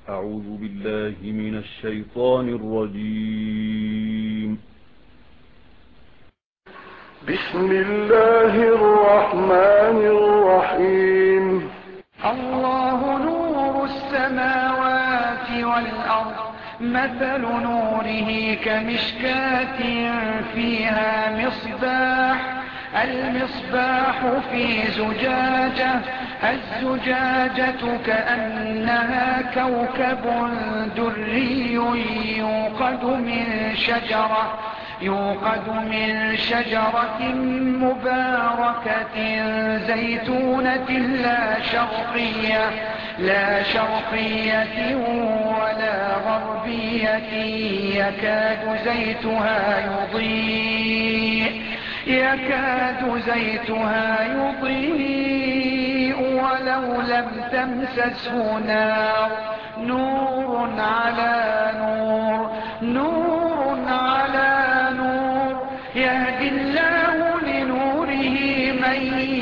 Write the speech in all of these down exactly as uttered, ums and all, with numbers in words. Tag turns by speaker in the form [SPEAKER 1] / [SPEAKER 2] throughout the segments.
[SPEAKER 1] أعوذ بالله من الشيطان الرجيم.
[SPEAKER 2] بسم الله الرحمن الرحيم.
[SPEAKER 3] الله نور السماوات والأرض، مثل نوره كمشكاة فيها مصباح، المصباح في زجاجة، الزجاجة كأنها كوكب دري يوقد من شجرة يوقد من شجرة مباركة زيتونة لا شرقية لا شرقية ولا غربية يكاد زيتها يضيء يكاد زيتها يضيء ولو لم تمسسه نار، نور على نور نور على نور، يهدي الله لنوره من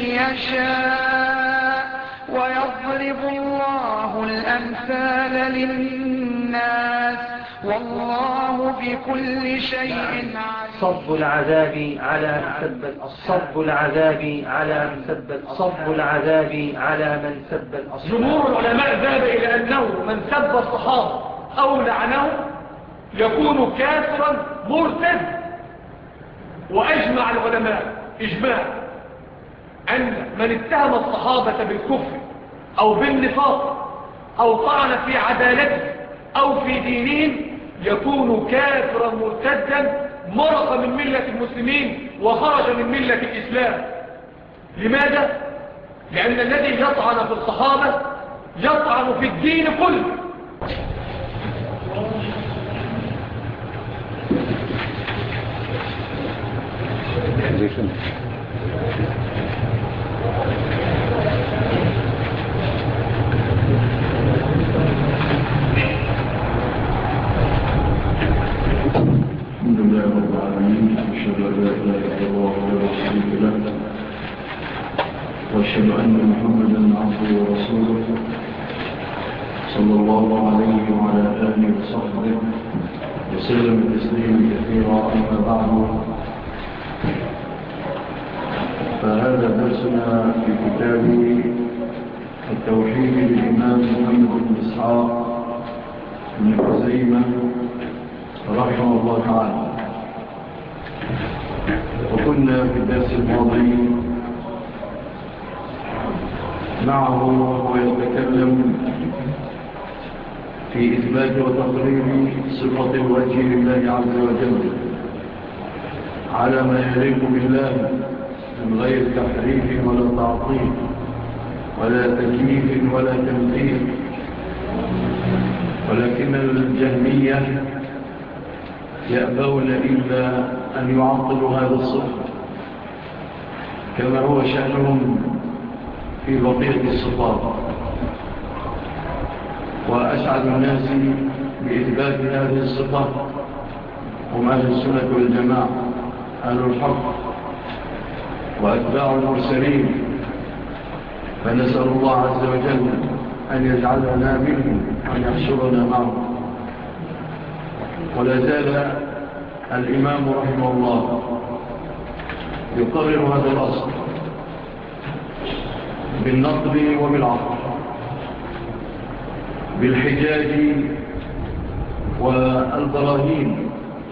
[SPEAKER 3] يشاء ويضرب الله الأمثال للناس والله بكل شيء عليم.
[SPEAKER 4] صب العذاب على من سب صب العذاب على من سب صب العذاب على من سب الأصحاب.
[SPEAKER 5] جمهور العلماء ذهب إلى أنه من سب الصحابة أو لعنه يكون كافرا مرتد، وأجمع العلماء إجماع أن من اتهم الصحابة بالكفر أو بالنفاق أو طعن في عدالته أو في دينهم يكون كافرا مرتدا مرق من ملة المسلمين وخرج من ملة الإسلام. لماذا؟ لأن الذي يطعن في الصحابة يطعن في الدين كله.
[SPEAKER 2] الحمد لله رب العالمين، أشهد أن لا إله إلا الله وحده لا شريك له، وأشهد أن محمدا عبده ورسوله صلى الله عليه وعلى آله وصحبه وسلم تسليما كثيرا. أما بعد، فهذا درسنا في كتاب التوحيد للإمام محمد بن إسحاق بن خزيمة رحمه الله تعالى. وكنا في الدرس الماضي معه وهو يتكلم في إثبات وتقرير صفة الوجه لله عز وجل على ما يليق بالله من غير تحريف ولا تعطيل ولا تكييف ولا تمثيل. ولكن الجهمية يأبون إلا أن يعطلوا هذا الصفة كما هو شأنهم في بقية الصفات. وأسعد الناس بإثبات هذه الصفة هم أهل السنة والجماعة، أهل الحق وأتباع المرسلين. فنسأل الله عز وجل أن يجعلنا منهم وأن يحشرنا معهم. ولا زال الإمام رحمه الله يقرر هذا الأصل بالنقل وبالعقل، بالحجاج والبراهين.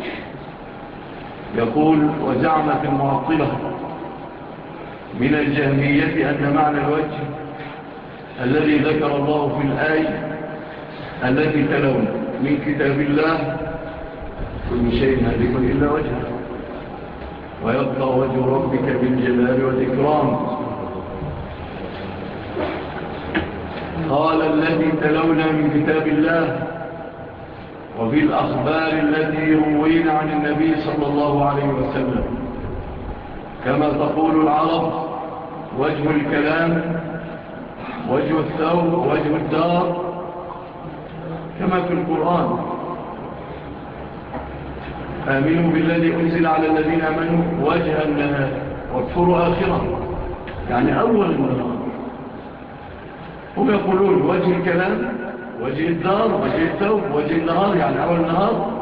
[SPEAKER 2] يقول: وزعمت المعطلة من الجهمية أن معنى الوجه الذي ذكر الله في الآية التي تلون من كتاب الله كل شيء هالك إلا وجهه ويبقى وجه ربك بالجلال والإكرام. قال: الذي تلونا من كتاب الله وفي الأخبار التي روينا عن النبي صلى الله عليه وسلم، كما تقول العرب: وجه الكلام، وجه الثوب، وجه الدار، كما في القرآن: آمنوا بالذي أنزل على الذين آمنوا وجه النهار واكفروا آخرة، يعني أول النهار. هم يقولون وجه الكلام وجه الدار، وجه الثوب، وجه النهار، يعني أول النهار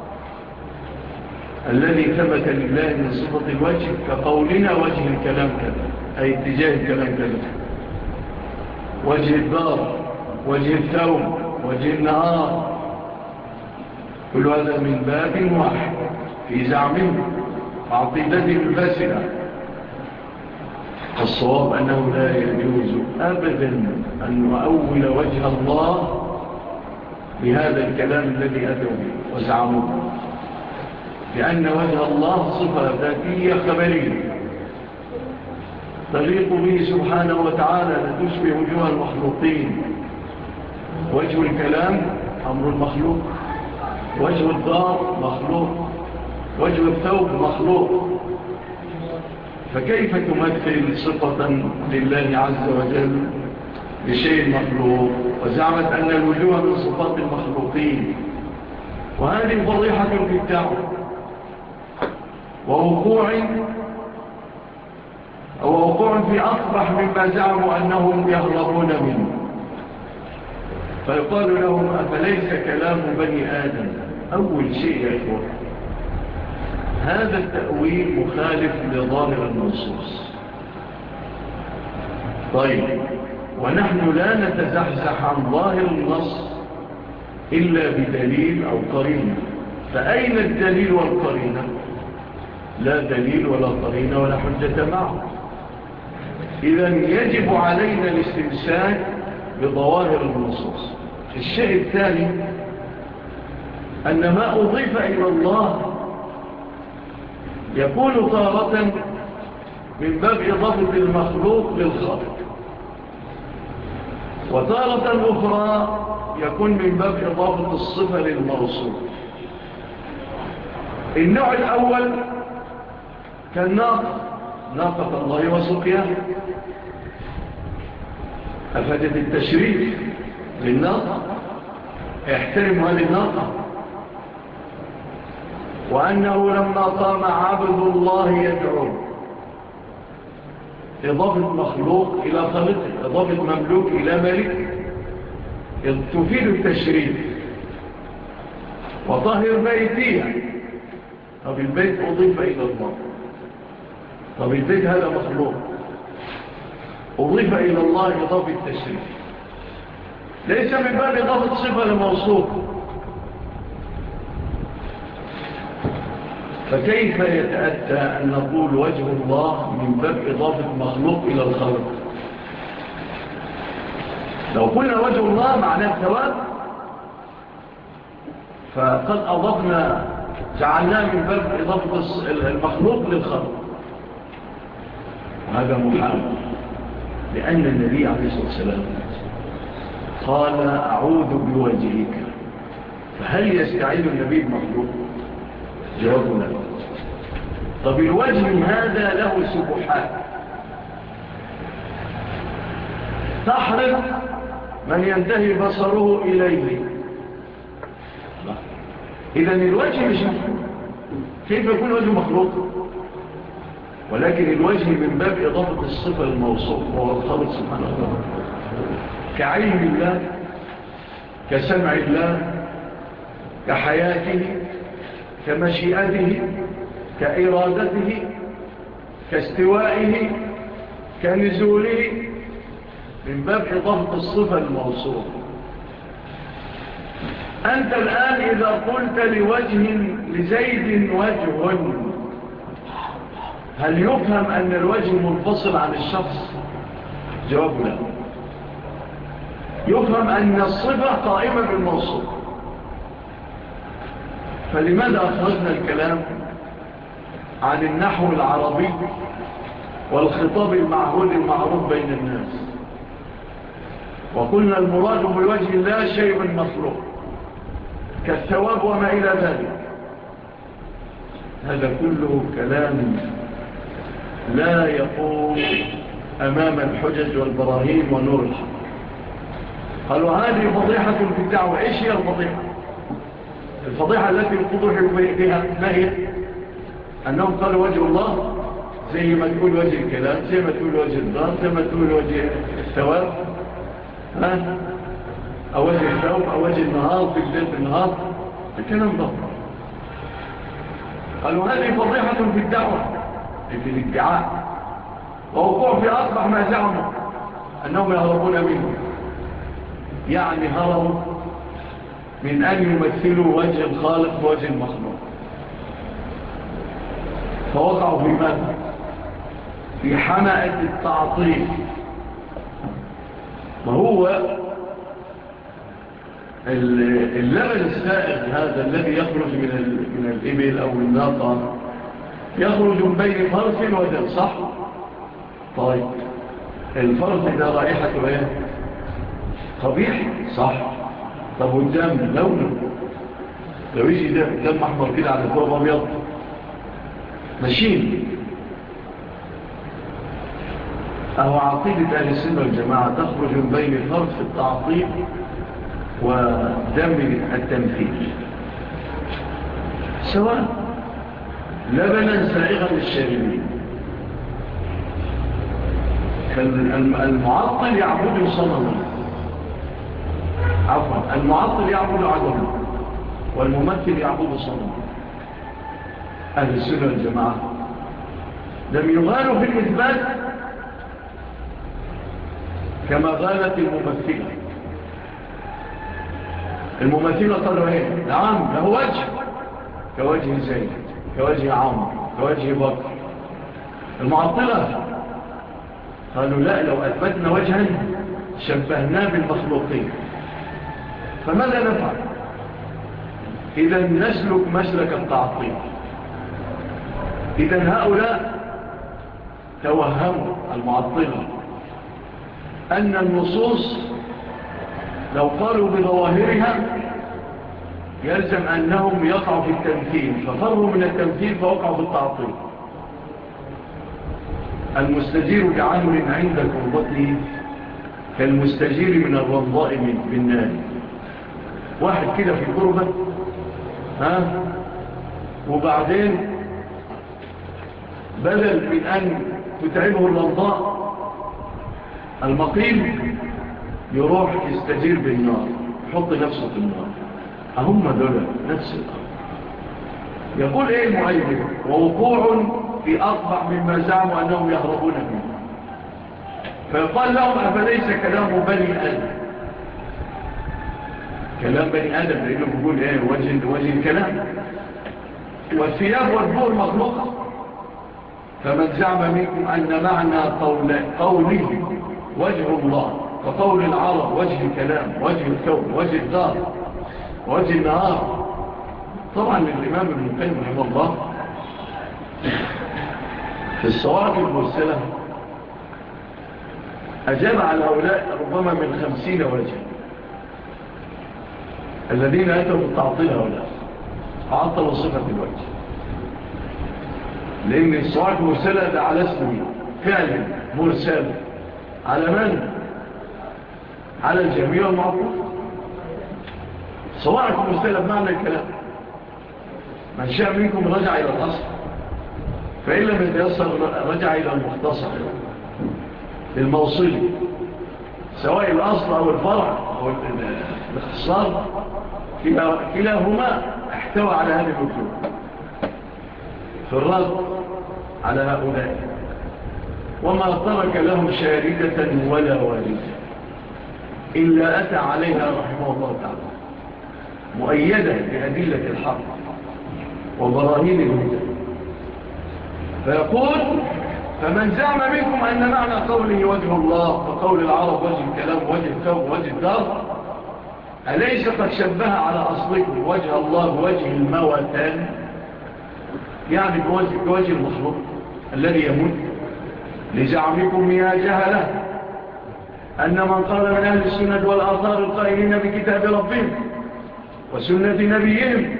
[SPEAKER 2] الذي ثبت لله من صفة الوجه كقولنا وجه الكلام كذا، أي اتجاه الكلام كذا. وجه الدار، وجه الثوب، وجه النهار، كل هذا من باب واحد في زعمه وعقيدته الفاسدة. الصواب أنه لا يجوز أبدا أن نؤول وجه الله بهذا الكلام الذي أتوا به وزعموه، لأن وجه الله صفة ذاتية خبرية تليق به سبحانه وتعالى، لا تشبه وجوه المخلوقين. وجه الكلام أمر المخلوق، وجه الدار مخلوق، وجه الثوب مخلوق، فكيف تمثل صفة لله عز وجل بشيء مخلوق وزعمت أن الوجوه من صفات المخلوقين؟ وهذه فضيحة في الدعوة ووقوع أو وقوع في أقبح مما زعموا أنهم يهربون منه. فيقال لهم أفليس كلام بني آدم؟ أول شيء يا إخوة، هذا التأويل مخالف لظاهر النصوص. طيب، ونحن لا نتزحزح عن ظاهر النص إلا بدليل أو قرينة. فأين الدليل والقرينة؟ لا دليل ولا قرينة ولا حجة معه. إذن يجب علينا الاستمساك بظواهر النصوص. الشيء الثاني أن ما أضيف إلى الله يكون تارة من باب إضافة المخلوق للخالق، وتارة أخرى يكون من باب إضافة الصفة للموصول. النوع الأول كالناقة، ناقة الله وسقياها، أفادت التشريف للناقة، يحترم هذه الناقة، وأنه لما قام عبد الله يدعوه، إضافة مخلوق إلى خالق، إضافة مملوك إلى ملك، تفيد التشريف. وطهر بيتيها، طب البيت أضيف إلى الله، طب البيت هذا مخلوق أضيف إلى الله إضافة التشريف، ليس من باب إضافة صفة لموصوف. فكيف يتأتى أن نقول وجه الله من باب إضافة مخلوق إلى الخالق؟ لو قلنا وجه الله معناه الثواب، فقد أضفنا جعلناه من باب إضافة المخلوق للخالق، وهذا محال، لأن النبي عليه الصلاة والسلام قال أعوذ بوجهك، فهل يستعيد النبي بمخلوق؟ جوابنا لا. طب الوجه هذا له سبحات تحرق من ينتهي بصره إليه. إذن الوجه مش مخلوق، كيف يكون وجه مخلوق؟ ولكن الوجه من باب إضافة الصفة الموصوف وهو الخالق سبحانه وتعالى، كعلم الله، كسمع الله، كحياته، كمشيئته، كإرادته، كاستوائه، كنزوله، من باب إضافة الصفة الموصوف. أنت الآن إذا قلت لوجه لزيد وجه، هل يفهم أن الوجه منفصل عن الشخص؟ جواب لا. يفهم أن الصفة قائمة بالموصوف. فلماذا أخرجنا الكلام عن النحو العربي والخطاب المعهود المعروف بين الناس، وقلنا المراد بوجه الله شيء مخلوق كالثواب وما إلى ذلك؟ هذا كله كلام لا يقوم أمام الحجج والبراهين ونور الحق. قالوا هذه فضيحة في الدعوة. إيش هي الفضيحة؟ الفضيحة التي يفضحوا بها ما هي؟ أنهم قالوا وجه الله زي ما تقول وجه الكلام، زي ما تقول وجه الدار، زي ما تقول وجه الثواب. ها؟ أو وجه الثوب أو وجه النهار في بداية النهار الكلام ده. قالوا هذه فضيحة في الدعوة في الادعاء، ووقوع في أصبح ما زعموا أنهم يهربون منه، يعني هربوا من أن يمثلوا وجه الخالق ووجه المخلوق، فوقعوا في ماذا؟ في حمأة التعطيل. وهو اللبن السائغ هذا الذي يخرج من من الإبل أو الناقة يخرج من بين فرث ودم، صح؟ طيب الفرث ده رائحته ايه؟ قبيح، صح؟ طب والدم لونه لو يجي دم احمر كده على ثوب ابيض ماشيين. أو عقيدة أهل السنة والجماعة تخرج من بين فرث التعطيل ودم التمثيل، سواء لبنا سائغا للشاربين. المعطل يعبد صنما، عفوا المعطل يعبد عدما، والممثل يعبد صنما. أهل السنة والجماعة لم يغالوا في الإثبات كما غالت الممثلة. الممثلة قالوا ايه؟ نعم له وجه كوجه زيد، كوجه عمرو، كوجه بكر. المعطلة قالوا لا، لو أثبتنا وجها شبهناه بالمخلوقين. فماذا نفعل؟ إذا نسلك مسلك التعطيل. إذا هؤلاء توهموا المعطلة أن النصوص لو قالوا بظواهرها يلزم أنهم يقعوا في التمثيل، ففروا من التمثيل فوقعوا في التعطيل. المستجير بعمر عند قربته كالمستجير من الرمضاء بالنار. واحد كده في قربة ها، وبعدين بدل من أن تتعبه الرمضاء المقيم يروح يستجير بالنار، يحط نفسه في النار. هم دول نفس الأمر. يقول ايه المؤيد؟ ووقوع في أقبح مما زعموا أنهم يهربون منه. فيقال لهم أفليس كلام بني آدم؟ كلام بني آدم لأنه بيقول ايه؟ وجه, وجه الكلام. والثياب والبور مخلوقة. فمن زعم منكم أن معنى قول قوله وجه الله وقول العرب وجه الكلام، وجه الكون، وجه الدار، وجه النهار. طبعا الإمام ابن القيم رحمه الله في الصواعق المرسلة أجاب على هؤلاء ربما من خمسين وجه الذين أتوا بالتعطيل هؤلاء عطلوا صفة الوجه، لأن الصواعق المرسلة ده على اسمه فعل مرسل على من؟ على الجميع والمعطل. صواعق مرسلة بمعنى الكلام. من شاء منكم رجع إلى الأصل، فإن لم يتيسر رجع إلى المختصر الموصلي، سواء الأصل أو الفرع أو الاختصار كلاهما احتوى على هذه الوجوه في الرد على هؤلاء. وما ترك لهم شاردة ولا واردة إلا أتى عليها رحمه الله تعالى مؤيدة بأدلة الحق وبراهين الهدى. فيقول فمن زعم منكم أن معنى قوله وجه الله وقول العرب وجه الكلام وجه الثوب وجه الدار أليس قد شبه على أصلكم وجه الله وجه الموتان، يعني بوجه, بوجه المخلوق الذي يموت؟ لزعمكم يا جهلة أن من قال من أهل السنة والآثار القائلين بكتاب ربهم وسنة نبيهم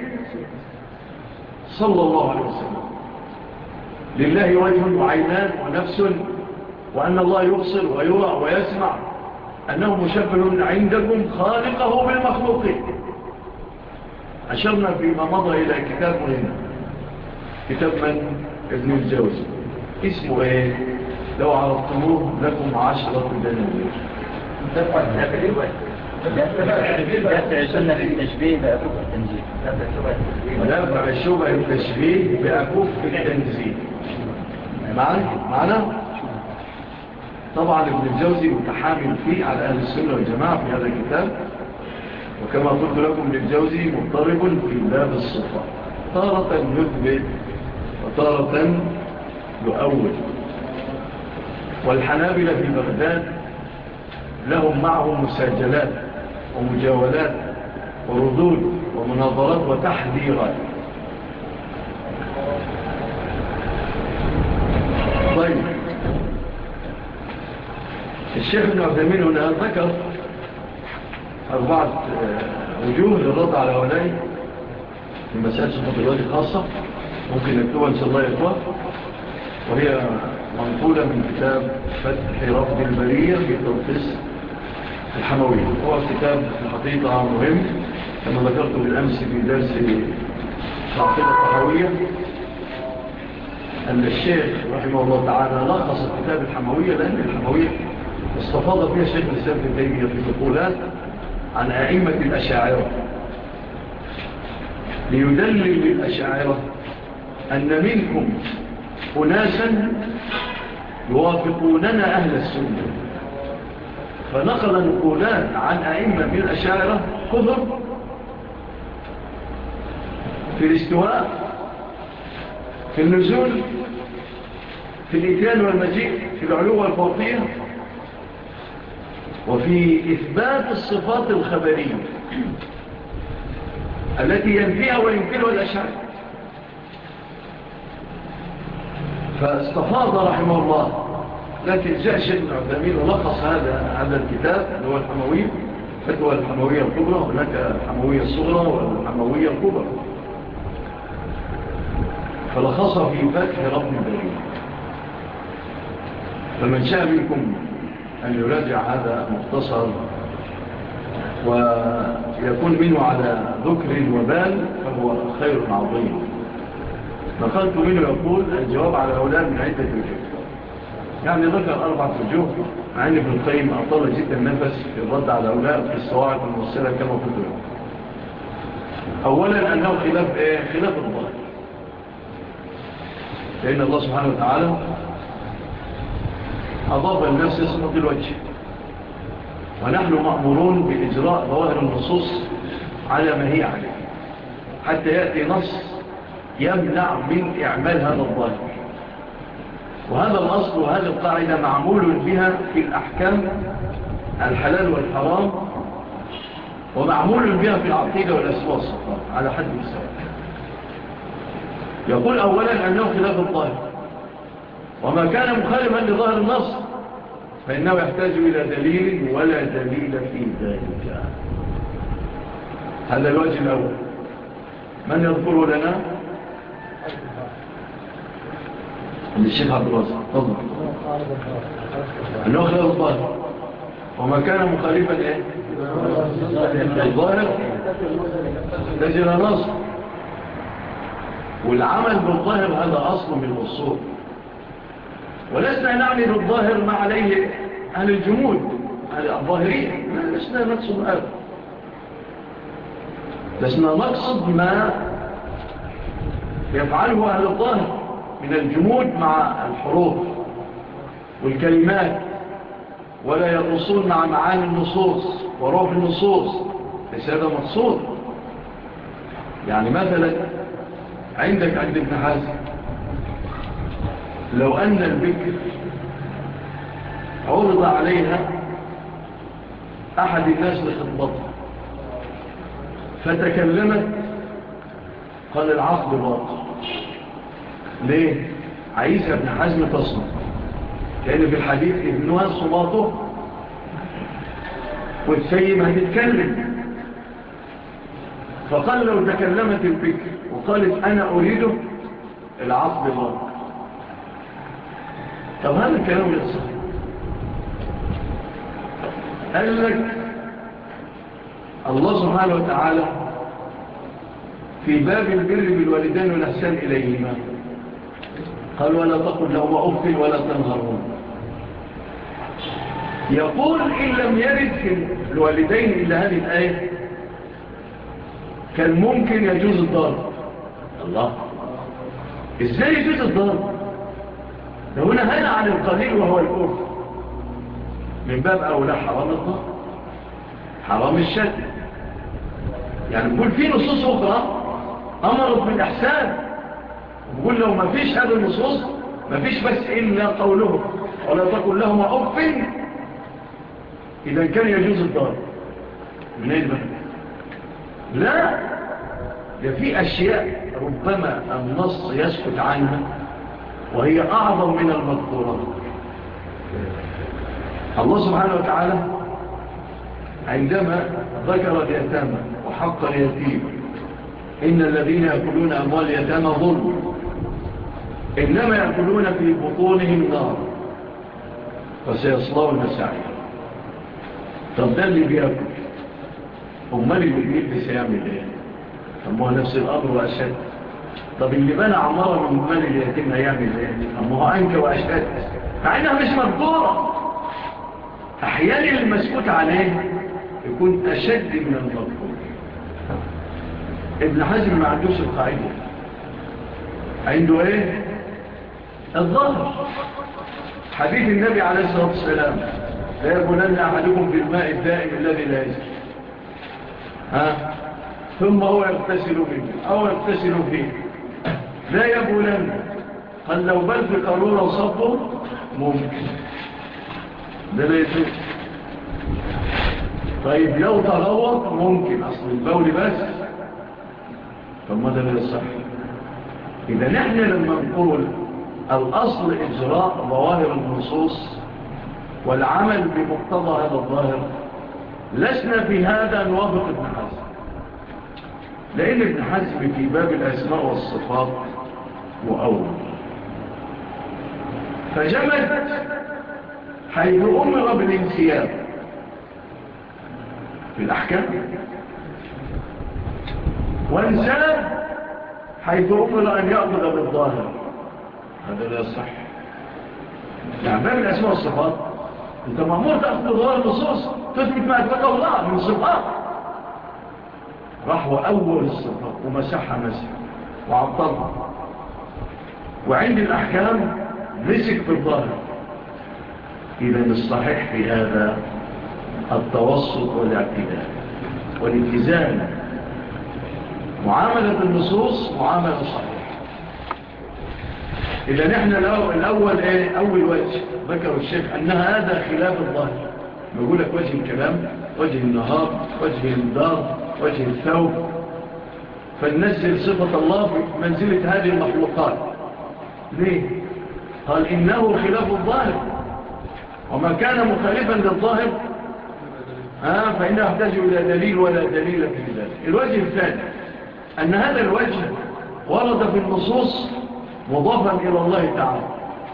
[SPEAKER 2] صلى الله عليه وسلم لله وجه وعينان ونفس، وأن الله يبصر ويرى ويسمع، أنه مشبه عندكم خالقه بالمخلوقين. أشرنا فيما مضى إلى كتاب مهم، كتاب من؟ ابن الجوزي، اسمه ايه؟ لو عرضتموه لكم عشرة دنانير.
[SPEAKER 4] دفع السنة في التشبيه بأكف التنزيل.
[SPEAKER 2] دفع الشبه التشبيه بأكف التنزيل. معنا؟ معنا؟ طبعا ابن الجوزي متحامل فيه على أهل السنة والجماعة في هذا الكتاب، وكما قلت لكم ابن الجوزي مضطرب في باب الصفة، تارة يثبت وتارة يؤول. والحنابلة في بغداد لهم معهم مساجلات ومجاولات وردود ومناظرات وتحذيرات. طيب، الشيخ ابن عثيمين هنا ذكر أربعة وجوه للرد على هؤلاء في مسائل صفات الوجه خاصة، ممكن نكتبها إن شاء الله يا إخوة، وهي منقولة من كتاب فتح رفض البرية في تلخيص الحموية. هو كتاب الحقيقة مهم كما ذكرت بالأمس في درس العقيدة الطحاوية، أن الشيخ رحمه الله تعالى لخص الكتاب الحموية، لأن الحموية استفاض فيها الشيخ الإسلام ابن تيمية في نقولات عن أئمة الأشاعرة، ليدلل للأشاعرة أن منكم أناسا يوافقوننا أهل السنة، فنقل نقولات عن أئمة من الأشاعرة كثر في الاستواء، في النزول، في الإتيان والمجيء، في العلو والفوقية، وفي إثبات الصفات الخبرية التي ينفيها وينكرها الأشاعرة. فاستفاض رحمه الله، لكن جاء الشيخ ابن عثيمين ولخص هذا هذا الكتاب اللي هو الحموية، فتوى الحموية الكبرى، هناك الحموية الصغرى والحموية الكبرى، فلخص في فتح رب البرية. فمن شاء منكم أن يراجع هذا مختصر ويكون منه على ذكر وبال فهو خير عظيم. نقلت منه يقول الجواب على هؤلاء من عدة وجوه، يعني ذكر أربعة وجوه، مع أن ابن القيم أطال جدا النفس في الرد على هؤلاء في الصواعق الموصلة كما قلت له. أولا أنه خلاف إيه؟ خلاف الظاهر، لأن الله سبحانه وتعالى أضاف النفس صفة الوجه، ونحن مأمورون بإجراء ظواهر النصوص على ما هي عليه، حتى يأتي نص يمنع من إعمال هذا الظاهر. وهذا الأصل وهذه القاعدة معمول بها في الأحكام الحلال والحرام، ومعمول بها في العقيدة والأسماء والصفات على حد السواء. يقول أولا أنه خلاف الظاهر، وما كان مخالفا لظاهر النص فإنه يحتاج إلى دليل ولا دليل في ذلك. هذا الوجه الأول. من يذكره لنا؟ الشيخ عبد الواسع، تفضل. أنه خلاف الظاهر، وما كان مخالفا إيه؟ الظاهر يحتاج إلى نص، والعمل بالظاهر هذا أصل من الأصول، ولسنا نعمل الظاهر ما عليه أهل الجمود الظاهرية، لسنا نقصد هذا، لسنا نقصد ما يفعله أهل الظاهر من الجمود مع الحروف والكلمات، ولا يرصون مع معاني النصوص وروح النصوص، ليس هذا مقصود. يعني مثلا عندك عند ابن حزم، لو أن البكر عرض عليها أحد الناس لخطبته فتكلمت، قال العقد باطل. ليه؟ عايزها ابن حزم تصمت، لأن في الحديث ابنها صماته والسيب هتتكلم. فقال لو تكلمت البكر وقالت أنا أريده العقد باطل. طب هذا الكلام غير صحيح. قال لك الله سبحانه وتعالى في باب البر بالوالدين والإحسان إليهما قال ولا تقل لهما أف ولا تنهرهما. يقول إن لم يرد في الوالدين إلا هذه الآية كان ممكن يجوز الضرب. الله، إزاي يجوز الضرب؟ ده هنا هنا عن القليل وهو الأرض، من باب أولى حرام الضرب، حرام الشد. يعني نقول في نصوص أخرى أمرت بالإحسان، ونقول لو ما فيش هذه النصوص ما فيش بس إلا قوله ولا تقل لهم أف، إذا كان يجوز الضرب من أين بقى؟ لا، ده في أشياء ربما النص يسكت عنها وهي أعظم من المذكورات. الله سبحانه وتعالى عندما ذكر اليتامى وحق اليتيم إن الذين يأكلون أموال اليتامى ظلم إنما يأكلون في بطونهم نار وسيصلون سعيرا. طب ده اللي بيأكل، أمال اللي بيلبس يعمل إيه؟ طب ما هو نفس الأمر وأشد. طب اللي بنى عمارة من مال اليتيم هيعمل إيه؟ طب ما هو أنك وأشد، مع إنها مش مقدورة. أحيانا المسكوت عليه يكون أشد من المذكور. ابن حزم ما عندوش القاعدة، عنده إيه؟ الظاهر. حديث النبي عليه الصلاة والسلام لا يبولن أحدكم في الماء الدائم الذي لا يسكن، ها؟ ثم هو يغتسل منه أو يغتسل فيه، لا يبولن. قال لو بل في قارورة وصبه ممكن، ده لا يسكن. طيب لو تغوط ممكن، أصل البول بس، طب ما ده لا يصح. إذا نحن لما نقول الأصل إجراء ظواهر النصوص والعمل بمقتضى هذا الظاهر، لسنا في هذا نوافق ابن حزم، لأن ابن حزم في باب الأسماء والصفات مؤول، فجمد حيث أمر بالانسياب في الأحكام، وانساب حيث أمر أن يأخذ بالظاهر. هذا لا يصح. يعني باب الأسماء والصفات أنت مأمور تأخذ بظاهر النصوص تثبت ما أثبته الله من صفات. راح وأول الصفات ومسحها مسح وعطلها، وعند الأحكام مسك بالظاهر. إذا الصحيح في هذا التوسط والاعتدال والاتزان، معاملة النصوص معاملة صحيحة. إذا نحن الأول إيه؟ أول وجه ذكر الشيخ أن هذا خلاف الظاهر. نقول لك وجه الكلام، وجه النهار، وجه الدار، وجه الثوب، فننزل صفة الله في منزلة هذه المخلوقات. ليه؟ قال إنه خلاف الظاهر، وما كان مخالفا للظاهر آه فإنه يحتاج إلى دليل ولا دليل في ذلك. الوجه الثاني أن هذا الوجه ورد في النصوص مضافا إلى الله تعالى،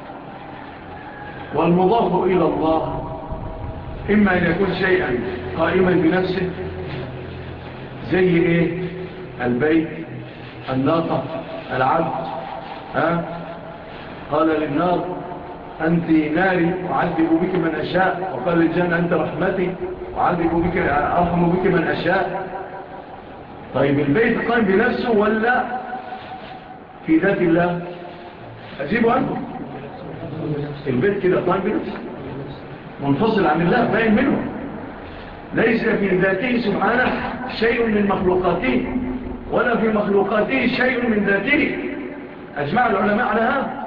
[SPEAKER 2] والمضاف إلى الله إما أن يكون شيئا قائما بنفسه زي إيه؟ البيت، الناقة، العبد. ها؟ قال للنار أنت ناري وعذب بك من أشاء، وقال للجنة أنت رحمتي وعذب بك أرحم بك من أشاء. طيب البيت قائم بنفسه ولا في ذات الله؟ أجيبه أنت. البيت كده قائم بنفسه منفصل عن الله، باين منه، ليس في ذاته سبحانه شيء من مخلوقاته ولا في مخلوقاته شيء من ذاته. أجمع العلماء على هذا.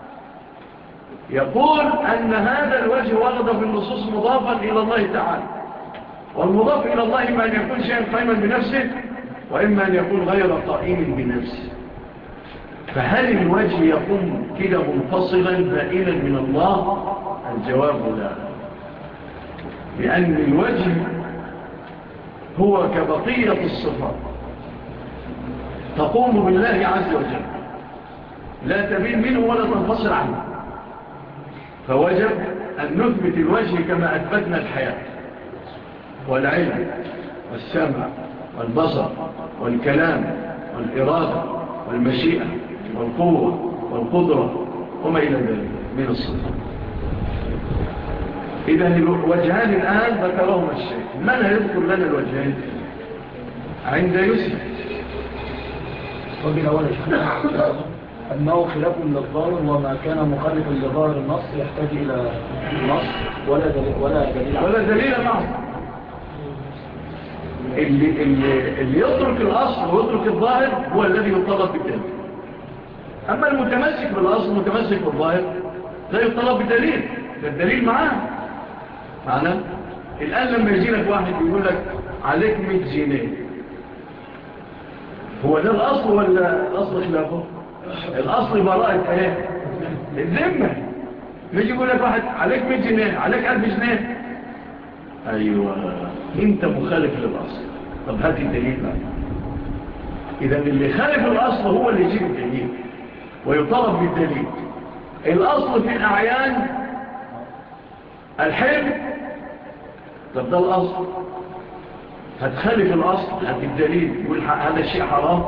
[SPEAKER 2] يقول أن هذا الوجه ورد في النصوص مضافا إلى الله تعالى، والمضاف إلى الله إما أن يكون شيئا قائما بنفسه وإما أن يكون غير قائم بنفسه. فهل الوجه يكون كده منفصلا بائنا من الله؟ الجواب لا، لأن الوجه هو كبقية الصفات تقوم بالله عز وجل، لا تبين منه ولا تنفصل عنه. فوجب أن نثبت الوجه كما أثبتنا الحياة والعلم والسمع والبصر والكلام والإرادة والمشيئة والقوة والقدرة وما إلى ذلك من الصفات. إذا الوجهان الآن ذكرهما الشيخ. من هيذكر لنا الوجهان عند يوسف؟
[SPEAKER 6] وجه أولا أنه خلاف للظاهر، وما كان مخالفا لظاهر النص يحتاج إلى نص ولا دليل ولا دليل
[SPEAKER 2] ولا دليل معه. اللي, اللي, اللي يترك الأصل ويترك الظاهر هو الذي يطلب بالدليل. أما المتمسك بالأصل المتمسك بالظاهر لا يطلب بالدليل، الدليل معاه معنا. الآن لما يجي لك واحد يقول لك عليك مئة جنيه، هو ده الأصل ولا الأصل خلافه؟ الأصل براءة ايه؟ الذمة. يجي يقول لك واحد عليك مئة جنيه، عليك ألف جنيه، أيوة انت مخالف للأصل. طب هات الدليل بقى. إذا اللي خالف الأصل هو اللي يجيب الدليل ويطلب بالدليل. الأصل في الأعيان الحلم، طب ده الأصل. هتخالف الأصل، هات الدليل يقول هذا الشيء حرام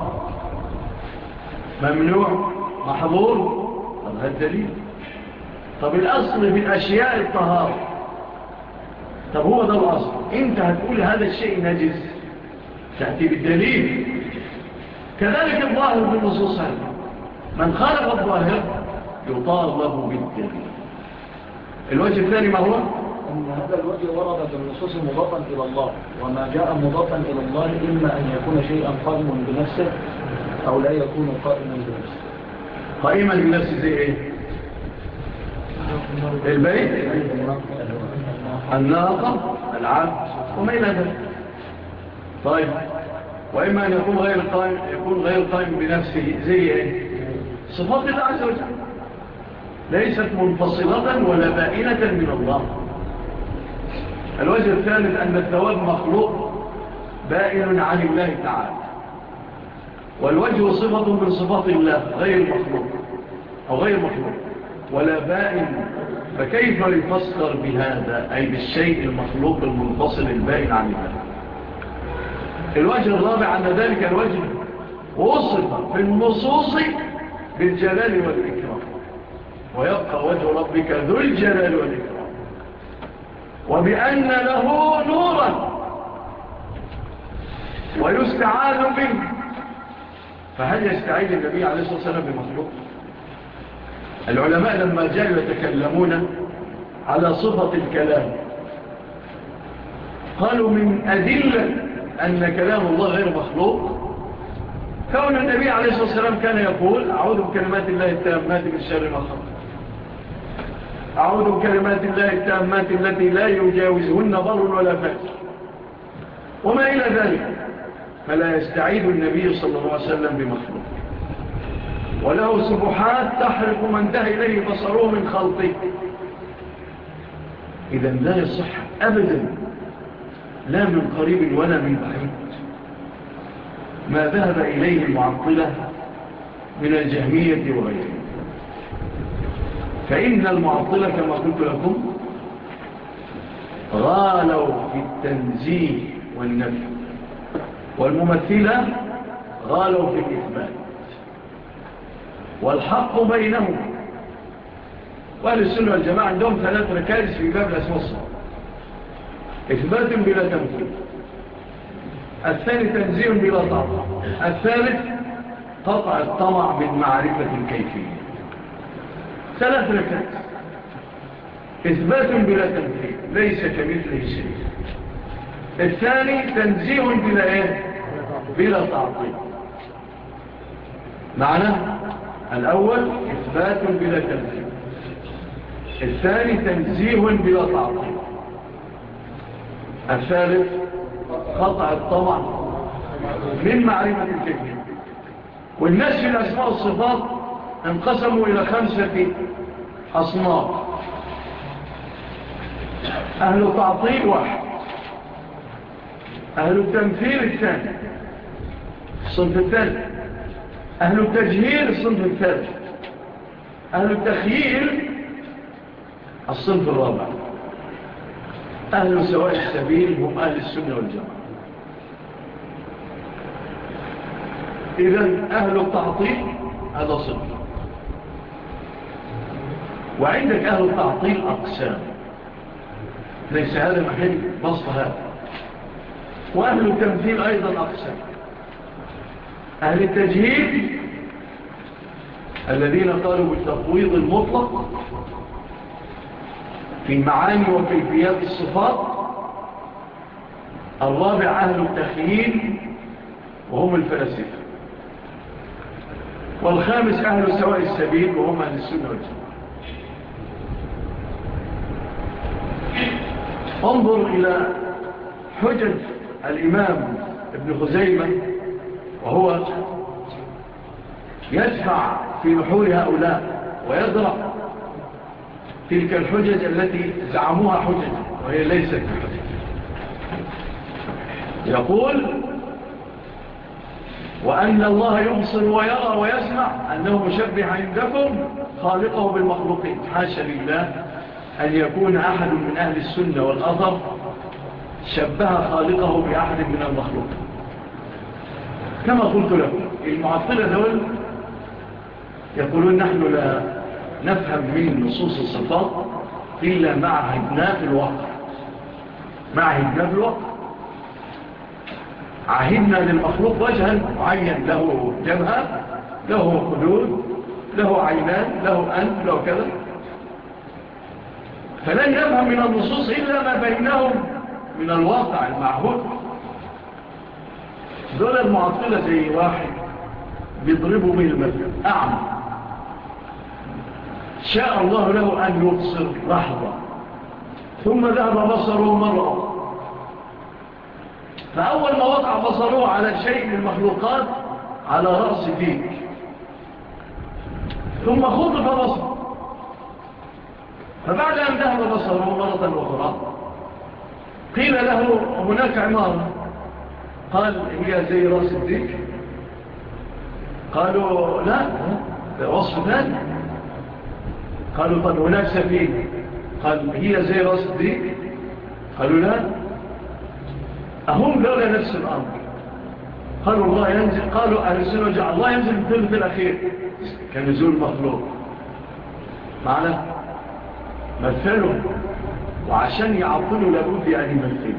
[SPEAKER 2] ممنوع محظور، طب هات الدليل. طب الأصل في الأشياء الطهارة، طب هو ده الأصل. انت هتقول هذا الشيء نجس، تأتي بالدليل. كذلك الظاهر بالنصوص هذه، من خالف الظاهر يطالب له بالدليل. الوجه الثاني ما هو؟
[SPEAKER 6] أن هذا الوجه ورد بالنصوص مضافا إلى الله، وما جاء مضافا إلى الله إما أن يكون شيئا قائما بنفسه أو لا يكون قائما بنفسه.
[SPEAKER 2] قائما بنفسه زي إيه؟ البيت، الناقة، العبد وما إلى ذلك. طيب، وإما أن يكون غير قائم يكون غير قائم بنفسه زي إيه؟ صفات الله عز وجل ليست منفصلة ولا بائنة من الله. الوجه الثالث أن الثواب مخلوق بائن عن الله تعالى، والوجه صفة من صفات الله غير مخلوق أو غير مخلوق ولا بائن، فكيف يفسر بهذا أي بالشيء المخلوق المنفصل البائن عن الله؟ الوجه الرابع أن ذلك الوجه وصف في النصوص بالجلال والإكرام، ويبقى وجه ربك ذو الجلال والإكرام، وبأن له نورا ويستعاذ به. فهل يستعيذ النبي عليه الصلاة والسلام بمخلوق؟ العلماء لما جاءوا يتكلمون على صفة الكلام قالوا من أدلة أن كلام الله غير مخلوق كون النبي عليه الصلاة والسلام كان يقول أعوذ بكلمات الله التامات من شر ما خلق، أعوذ بكلمات الله التامات التي لا يجاوزهن بر ولا فجر وما إلى ذلك. فلا يستعيذ النبي صلى الله عليه وسلم بمخلوق، وله سبحات تحرق من انتهى إليه بصره من خلقه. إذا لا يصح أبدا لا من قريب ولا من بعيد ما ذهب إليه المعطلة من الجهمية وغيره. فإن المعطلة كما قلت لكم غالوا في التنزيه والنفي، والممثلة غالوا في الإثبات، والحق بينهم. وأهل السنة والجماعة عندهم ثلاث ركائز في باب الأسماء والصفات: إثبات بلا تمثيل، الثاني تنزيه بلا طعم، الثالث قطع الطمع من معرفة الكيفية. ثلاث ركائز: إثبات بلا تمثيل ليس كمثله شيء، الثاني تنزيه بلا إيه؟ بلا تعطيل. معنى الأول إثبات بلا تمثيل، الثاني تنزيه بلا تعطيل، الثالث قطع الطمع من معرفة الكيفية. والناس في الأسماء والصفات انقسموا إلى خمسة أصناف: أهل تعطيل واحد، أهل التمثيل الثاني الصنف الثالث، أهل التجهيل الصنف الثالث، أهل التخييل الصنف الرابع. أهل سواء السبيل هم أهل السنة والجماعة. إذن أهل التعطيل هذا صنف. وعندك أهل التعطيل أقسام: ليس هذا محل بسط هذا. وأهل التمثيل أيضا أقسم. أهل التجهيل الذين قالوا بالتفويض المطلق في معاني وكيفيات الصفات. الرابع أهل التخييل وهم الفلاسفة. والخامس أهل سواء السبيل وهم أهل السنة والجماعة. انظر إلى حجج الإمام ابن خزيمة وهو يدفع في نحور هؤلاء ويضرب تلك الحجج التي زعموها حجج وهي ليست حجج. يقول وأن الله يبصر ويرى ويسمع أنه مشبه عندكم خالقه بالمخلوقين. حاشا لله أن يكون أحد من أهل السنة والأثر شبه خالقه بأحد من المخلوقين. كما قلت لكم المعطلة دول يقولون نحن لا نفهم من نصوص الصفات إلا مع عهدنا في الواقع. مع عهدنا في الواقع عهدنا للمخلوق وجها معين له جبهة له خدود له عينان له أنف له كذا. فلن يفهم من النصوص إلا ما بينهم من الواقع المعهود. دول المعطلة زي واحد بيضربوا به المثل أعمى شاء الله له أن يبصر لحظة ثم ذهب بصره مرة. فأول ما وقع بصره على شيء من المخلوقات على رأس ديك ثم خطف بصره. فبعد أن ذهب بصره مرة أخرى قيل له هناك عمارة. قال هي زي رأس الديك. قالوا لا ده وصف ثاني. قالوا طب هناك سفينة. قال هي زي رأس الديك. قالوا لا. أهم قالوا نفس الأمر. قالوا الله ينزل. قالوا أهل السنة والجماعة الله ينزل في الثلث الأخير كنزول مخلوق. معنا مثلوا وعشان يعطلوا لابد أن يمثلوا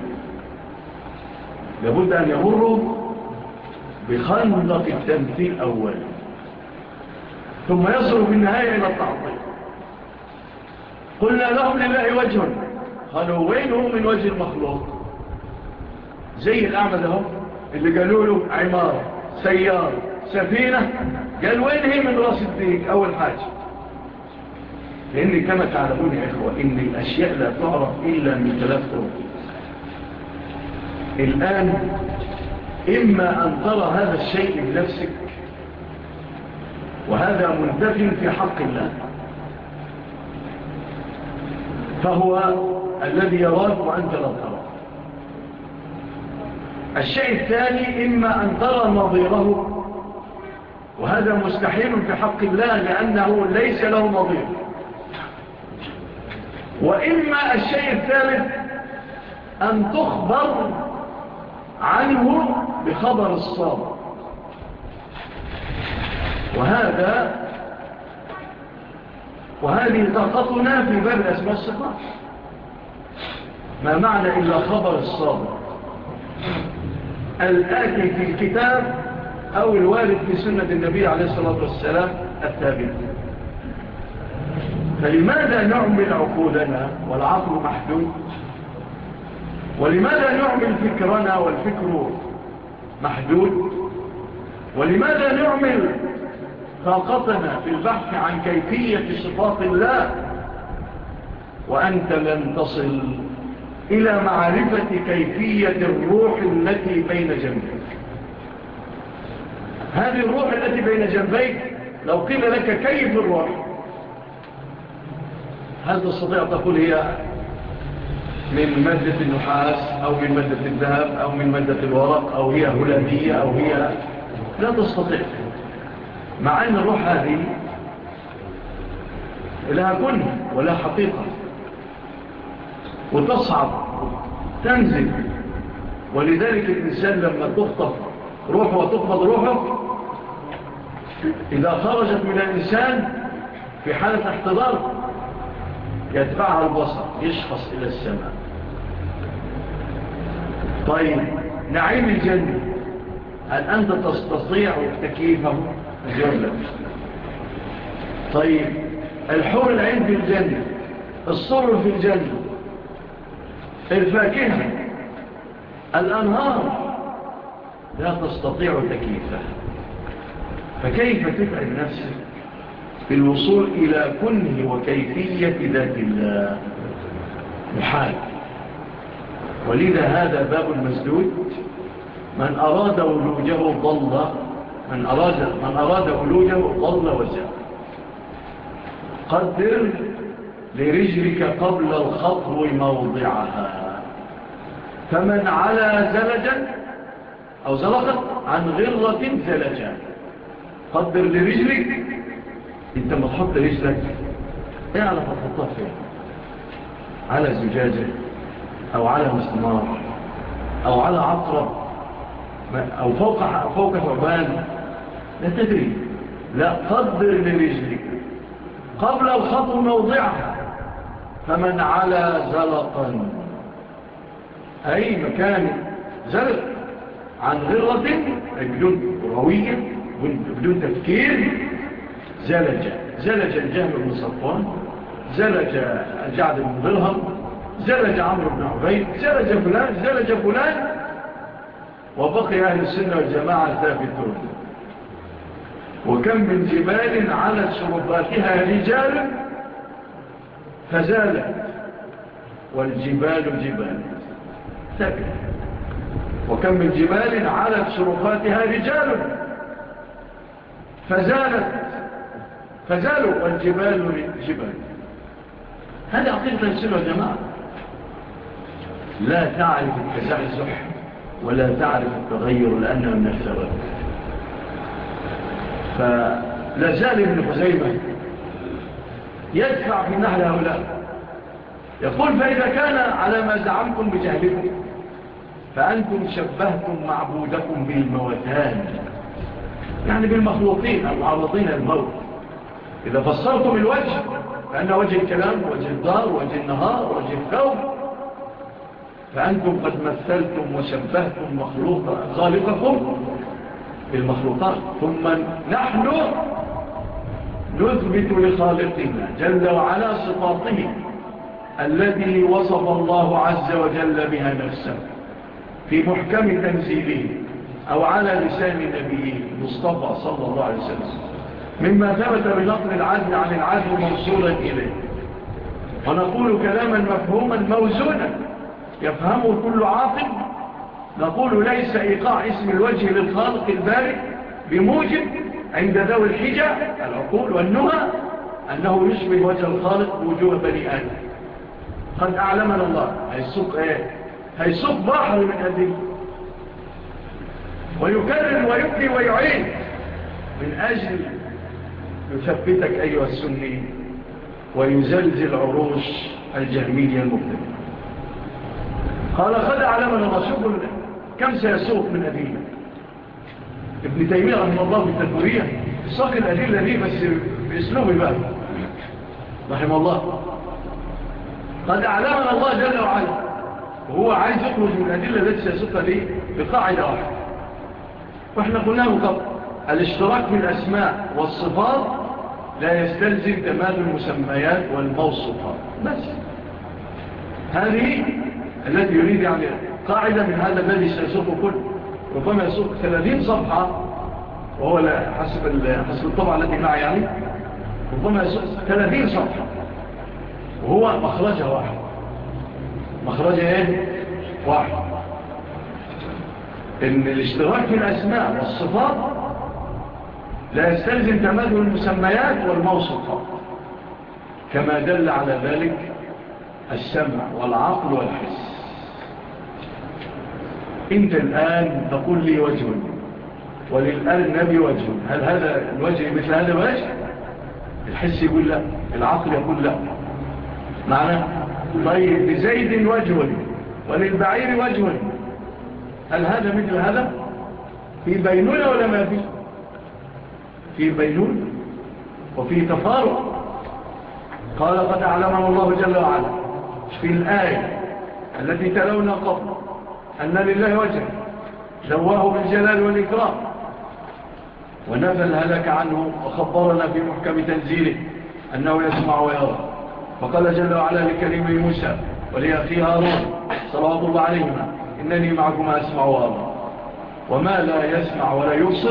[SPEAKER 2] لابد أن يمروا بخندق التمثيل أولا ثم يصلوا في النهاية إلى التعطيل. قلنا لهم لله وجه. قالوا وين هو من وجه المخلوق؟ زي الأعمى ده اللي قالوا له عمارة سيارة سفينة. قال وين هي من راس الديك؟ أول حاجة لأن كما تعلمون يا إخوة إن الأشياء لا تعرف إلا من ثلاث طرق. الآن إما أن ترى هذا الشيء بنفسك وهذا منتفن في حق الله فهو الذي يراك وأنت لا ترى. الشيء الثاني إما أن ترى نظيره وهذا مستحيل في حق الله لأنه ليس له نظير. وإما الشيء الثالث أن تخبر عنه بخبر الصادق وهذا وهذه طاقتنا في باب الأسماء الصفات. ما معنى إلا خبر الصادق الآتي في الكتاب أو الوارد في سنة النبي عليه الصلاة والسلام الثابت. فلماذا نعمل عقولنا والعقل محدود؟ ولماذا نعمل فكرنا والفكر محدود؟ ولماذا نعمل طاقتنا في البحث عن كيفية صفات الله وأنت لن تصل إلى معرفة كيفية الروح التي بين جنبيك؟ هذه الروح التي بين جنبيك لو قيل لك كيف الروح هل تستطيع تقول هي من مادة النحاس أو من مادة الذهب أو من مادة الورق أو هي هلامية أو هي لا تستطيع. مع أن الروح هذه لها كنه ولا حقيقة وتصعب تنزل. ولذلك الإنسان لما تخطف روحه وتقبض روحه إذا خرجت من الإنسان في حالة احتضار يتبعها البصر يشخص إلى السماء طيب نعيم الجنة هل أنت تستطيع تكييفه؟ الجواب لا. طيب الحور العين في الجنة، السرر في الجنة، الفاكهة، الأنهار لا تستطيع تكييفها، فكيف تتعب نفسك في الوصول إلى كنه وكيفية ذات الله؟ محال. ولذا هذا باب المسدود، من أراد ولوجه ضل، من أراد, من أراد ولوجه ضل وزاق. قدر لرجلك قبل الخطو موضعها، فمن على زلجا أو زلقا عن غرة زلجا. قدر لرجلك، انت ما تحط رجلك اعلى فتحطها فين؟ على زجاجة أو على مسمار أو على عطرة أو فوق, فوق ثعبان، لا تدري. لا، قدر لرجلك قبل الخطو موضعها، فمن على زلقا أي مكان زلق عن غرة بدون روية بدون تفكير زلج زلج الجهم بن صفوان، زلج الجعد بن درهم، زلج عمرو بن عبيد، زلج فلان زلج فلان، وبقي أهل السنة والجماعة ثابتون. وكم من جبال علت شرباتها رجال فزالت والجبال جبال ثابت. وكم من جبال علت شرفاتها رجال فزالت فزالوا والجبال جبال. هذه عقيدة السنة والجماعة. لا تعرف التزحزح ولا تعرف التغير لأنه من الثبات. فلا زال ابن خزيمة يدفع في نحل هؤلاء، يقول فإذا كان على ما زعمتم بجهلكم فأنتم شبهتم معبودكم بالموتان، يعني بالمخلوقين المعرضين للموت. إذا فسرتم الوجه فأن وجه الكلام وجه الدار وجه النهار وجه الثوب، فأنتم قد مثلتم وشبهتم مخلوق خالقكم بالمخلوقات. ثم نحن نثبت لخالقنا جل وعلا صفاته الذي وصف الله عز وجل بها نفسه في محكم تنزيله أو على لسان نبيه المصطفى صلى الله عليه وسلم، مما ثبت بنقل العدل عن العدل موصولا إليه. ونقول كلاما مفهوما موزونا يفهمه كل عاقل. نقول ليس إيقاع اسم الوجه للخالق البارئ بموجب عند ذوي الحجة العقول والنهى أنه يشبه وجه الخالق بوجوه بني آدم. قد أعلمنا الله هيسوق إيه؟ هيسوق بحر من أدل، ويكرر ويبكي ويعيد من أجل يثبتك أيها السني ويزلزل عروش الجهمية المبتدئة. قال قد أعلمنا الله. شوفوا كم سيسوق من أدلة. ابن تيمية رحمه الله في التدورية ساق الأدلة دي بس بأسلوب بقى رحمه الله. قد أعلمنا الله جل وعلا، وهو عايز يخرج من الأدلة التي سيسوقها دي بقاعدة واحدة، وإحنا قلنا من قبل الاشتراك في الأسماء والصفات لا يستلزم تماثل المسميات والموصوفات. بس هذه التي يريد يعني قاعدة من هذا الذي سيسوقه كله. ربما يسوق ثلاثين صفحة وهو لا حسب حسب الطبعة التي معي، يعني ربما يسوق ثلاثين صفحة وهو مخرجها واحد. مخرجها ايه؟ واحد. ان الاشتراك في الاسماء والصفات لا يستلزم تماثل المسميات والموصوفات، كما دل على ذلك السمع والعقل والحس. انت الآن تقول لي وجه وللأرنب وجه، هل هذا الوجه مثل هذا الوجه؟ الحس يقول لا، العقل يقول لا. معنى طيب لزيد وجه وللبعير وجه، هل هذا مثل هذا؟ في بينونة ولا ما في؟ في بينونة وفي تفارق. قال قد أعلمنا الله جل وعلا في الآية التي تلونا قبل أن لله وجه سواه بالجلال والإكرام ونفى الهلك عنه وخبرنا في محكم تنزيله أنه يسمع ويرى. فقال جل وعلا لكريم موسى ولأخي هارون صلوات الله عليهما إنني معكما أسمع وأرى. وما لا يسمع ولا يبصر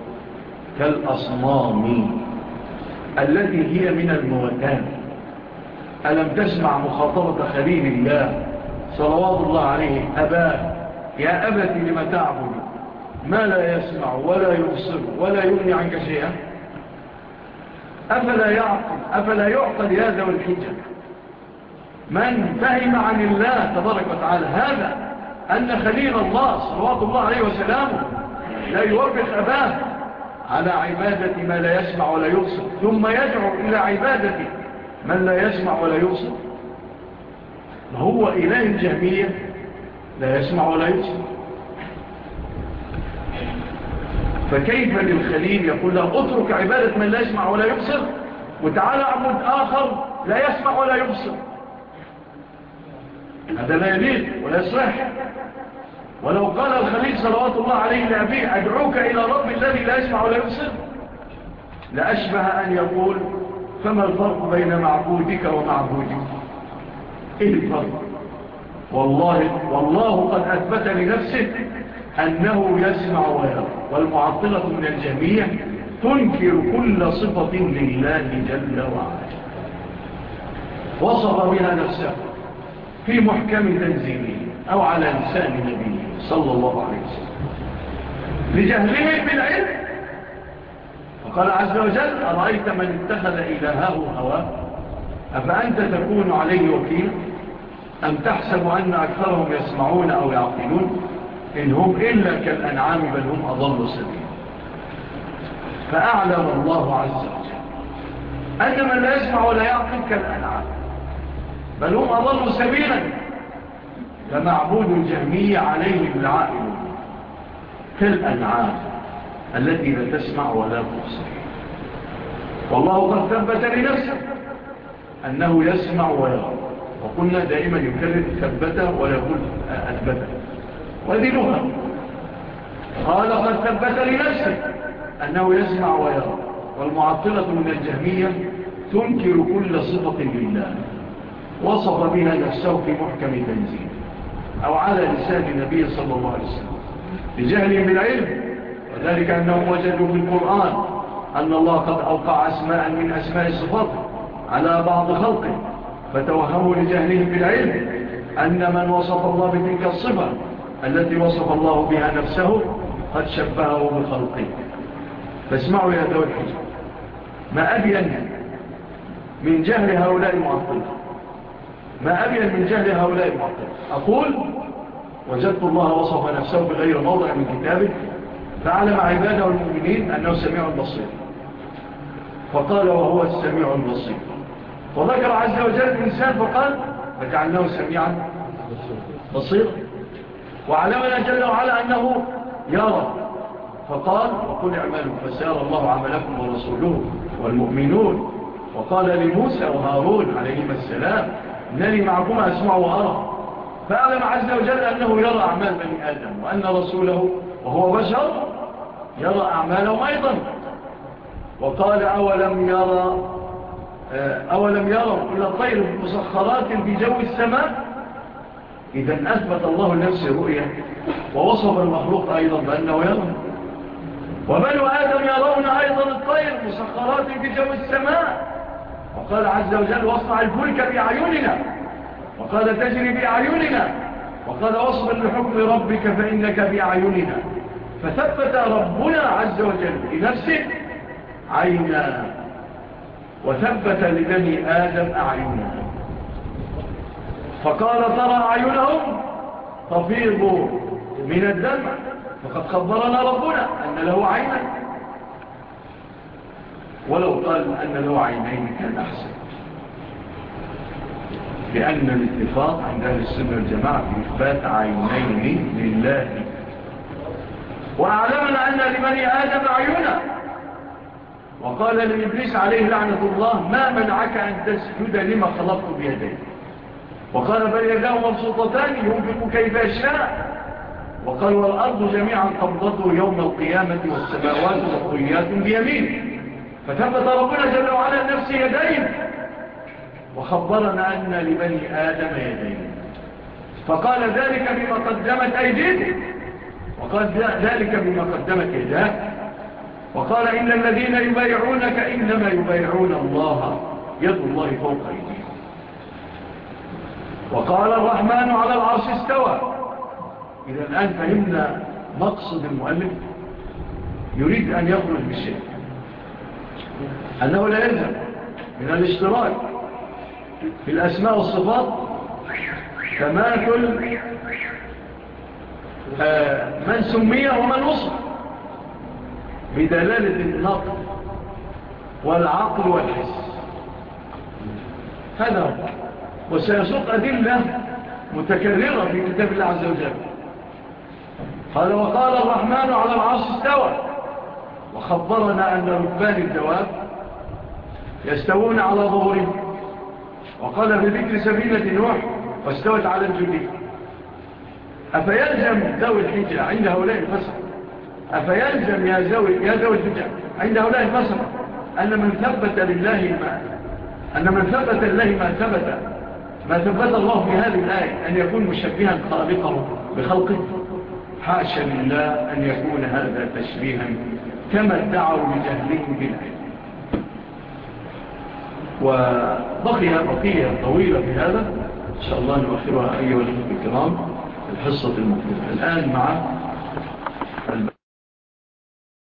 [SPEAKER 2] كالأصنام التي هي من الموتان. ألم تسمع مخاطبة خليل الله صلوات الله عليه أباه يا أبت لما تعبد ما لا يسمع ولا يبصر ولا يغني عنك شيئا؟ أفلا يعقل أفلا يعقل هذا والحجة من فهم عن الله تبارك وتعالى هذا أن خليل الله صلوات الله عليه وسلامه لا يوبخ أباه على عبادة ما لا يسمع ولا يبصر ثم يدعو إلى عبادة من لا يسمع ولا يبصر. هو إله الجهمية لا يسمع ولا يبصر، فكيف للخليل يقول له اترك عبادة من لا يسمع ولا يبصر وتعالى عبد آخر لا يسمع ولا يبصر؟ هذا لا يليق ولا يصح. ولو قال الخليل صلوات الله عليه لأبيه أدعوك إلى رب الذي لا يسمع ولا يبصر لأشبه أن يقول فما الفرق بين معبودك ومعبودك؟ إيه الفرق؟ والله, والله قد أثبت لنفسه أنه يسمع ويرى. والمعطلة من الجميع تنكر كل صفة لله جل وعلا وصف بها نفسه في محكم تنزيله أو على لسان نبيه صلى الله عليه وسلم لجهله بالعلم. وقال عز وجل أرأيت من اتخذ إلهه هواه أفأنت تكون عليه وكيلا أم تحسب أن أكثرهم يسمعون أو يعقلون إن هم إلا كالأنعام بل هم أضل سبيلا. فأعلم الله عز وجل أن من لا يسمع ولا يعقل كالأنعام بل هم أضل سبيلا. فمعبود الجهمية عليهم العائل كالأنعام التي لا تسمع ولا تبصر. والله قد ثبت لنفسه أنه يسمع ويرى، وقلنا دائما يكرر ثبته ولا يقول أثبته ودينها. قال قد ثبت لنفسه أنه يسمع ويرى. والمعطلة من الجهمية تنكر كل صفة لله وصف بها نفسه في محكم تنزيل أو على لسان النبي صلى الله عليه وسلم بجهلهم بالعلم. وذلك أنهم وجدوا في القرآن أن الله قد أوقع أسماء من أسماء صفاته على بعض خلقه فتوهموا لجهلهم بالعلم أن من وصف الله بتلك الصفة التي وصف الله بها نفسه قد شبهه بخلقه. فاسمعوا يا ذوي الحجة ما أبين من جهل هؤلاء المعطلة ما أبين من جهل هؤلاء المعطلة. أقول وجدت الله وصف نفسه بغير موضع من كتابه فعلم عباده المؤمنين أنه سميع بصير فقال وهو السميع البصير. وذكر عز وجل الإنسان فقال فجعلناه سميعا بصيرا. وعلمنا جل وعلا أنه يرى فقال وقل اعملوا فسيرى الله عملكم ورسوله والمؤمنون. وقال لموسى وهارون عليهما السلام إنني معكما أسمع وأرى. فأعلم عز وجل أنه يرى أعمال بني آدم وأن رسوله وهو بشر يرى أعمالهم أيضا. وقال أولم يرى أولم يروا إلى طير مسخرات في جو السماء. إذا أثبت الله لنفسه رؤية ووصف المخلوق أيضا بأنه يرى. وبنو آدم يرون أيضا الطير مسخرات في جو السماء. وقال عز وجل واصنع الفلك بأعيننا وقال تجري بأعيننا وقال واصبر لحكم ربك فإنك بأعيننا. فثبت ربنا عز وجل لنفسه عينا وثبت لبني آدم أعيننا فقال ترى أعينهم تفيض من الدمع. فقد خبرنا ربنا أن له عينا ولو قال أن له عينين كان أحسن لأن الاتفاق عند أهل السنة والجماعة في إثبات عينين لله. وأعلمنا أن لبني آدم عيونا. وقال لإبليس عليه لعنة الله ما منعك أن تسجد لما خلقت بيديه. وقال بل يداه مبسوطتان ينفق كيف يشاء وقال والأرض جميعا قبضته يوم القيامة والسماوات مطويات بيمين. فثبت ربنا جل وعلا نفسه يدين، وخبرنا أن لبني آدم يدين، فقال ذلك بما قدمت أيديكم، وقال ذلك بما قدمت يداك، وقال إن الذين يبايعونك إنما يبايعون الله يد الله فوق أيديهم. وقال الرحمن على العرش استوى. إذا الآن فهمنا مقصد المؤلف، يريد أن يخرج بالشيء أنه لا يلزم من الاشتراك في الأسماء والصفات تماثل آه من سمي ومن وصف بدلالة النقل والعقل والحس. هذا هو، وسيسوق أدلة متكررة في كتاب الله عز وجل. قال وقال الرحمن على العرش استوى، وخبرنا أن ركبان الدواب يستوون على ظهورهم. وقال بذكر سفينة نوح واستوت على الجدي. أفيلزم ذوي الحجة عند هؤلاء الفسق، أفيلزم يا ذوي يا ذوي الحجة عند هؤلاء الفسق أن من ثبت لله ما أن من ثبت لله ما ثبت ما ثبت الله في هذه الآية أن يكون مشبها خالقه بخلقه؟ حاشا لله أن يكون هذا تشبيها كما ادعوا بجهلهم بالعلم. وبقي بقية طويلة في هذا إن شاء الله نؤخرها أيها الأخوة الكرام الحصة المقبلة. الآن مع